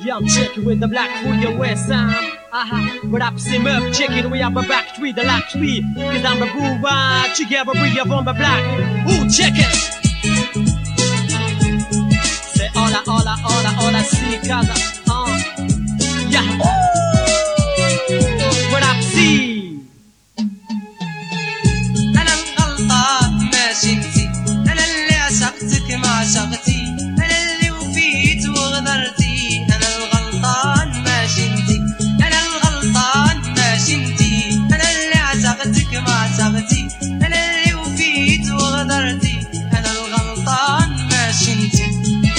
I'm checking with the black for your west side. But I see meuf checking we have a back street the lack street. Cause I'm a boo together we have on the black. Ooh, check it. Say all I see cause yeah. What I see. أنا الغلطان ماشي انتي، أنا اللي عشقتك ما عشقتي، أنا اللي وفيت وغدرتي. أنا الغلطان ماشي انتي، أنا الغلطان ماشي انتي، أنا اللي عشقتك ما عشقتي، أنا اللي وفيت وغدرتي. أنا الغلطان ماشي انتي.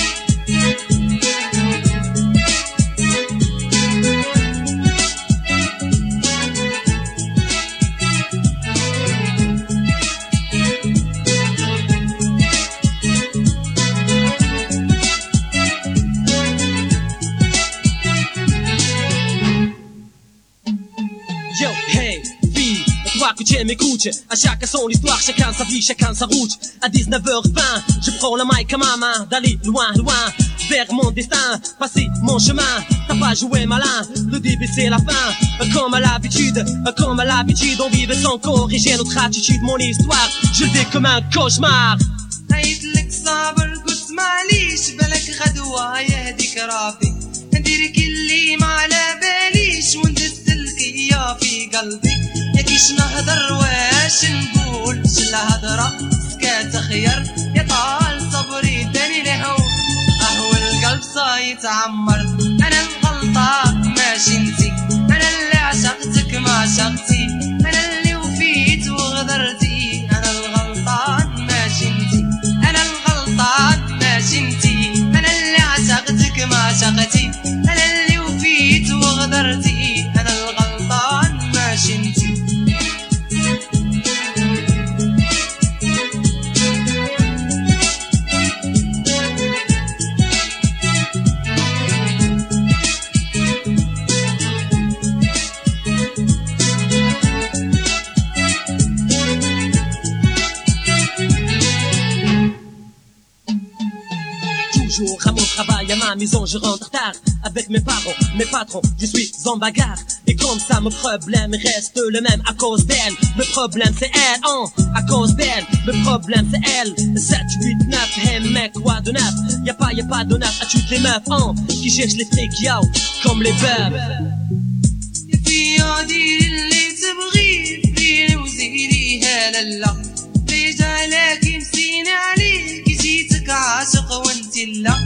Que tu m'écoutes, à chacun son histoire, chacun sa vie, chacun sa route. À 19h20, je prends la mic à ma main, d'aller loin, loin, vers mon destin, passer mon chemin. T'as pas joué malin, le début c'est la fin. Comme à l'habitude, on vive sans corriger notre attitude. Mon histoire, je le vis comme un cauchemar. هيتلك صابر قلت معليش بالك غدوة يهديك ربي، نديرك اللي ما على باليش وندزلك يا في قلبي. ياكيش نهدر واش نقول الهضرة سكات خير، يا طال صبري داني لهو اهو القلب صايتعمر. انا الغلطة ماشي انتي، انا اللي عشقتك ما عشقتي، انا اللي وفيت وغدرتي. انا الغلطان ماشي انتي، انا الغلطان ماشي انتي، انا اللي عشقتك ما عشقتي، انا اللي وفيت وغدرتي. انا الغلطان ماشي انتي. À mon travail, à ma maison, je rentre tard. Avec mes parents, mes patrons, je suis en bagarre. Et comme ça, mon problème reste le même à cause d'elle. Le problème c'est elle, à cause d'elle. Le problème c'est elle. 7, 8, 9, hey mec, quoi de neuf? Y'a pas de neuf à toutes les meufs, qui cherchent les frics, yo, comme les bœufs. في عديل اللي تبغي فيني وزيديها للا، ليش عليك مسيني عليك جيتك عاشق وانت لا.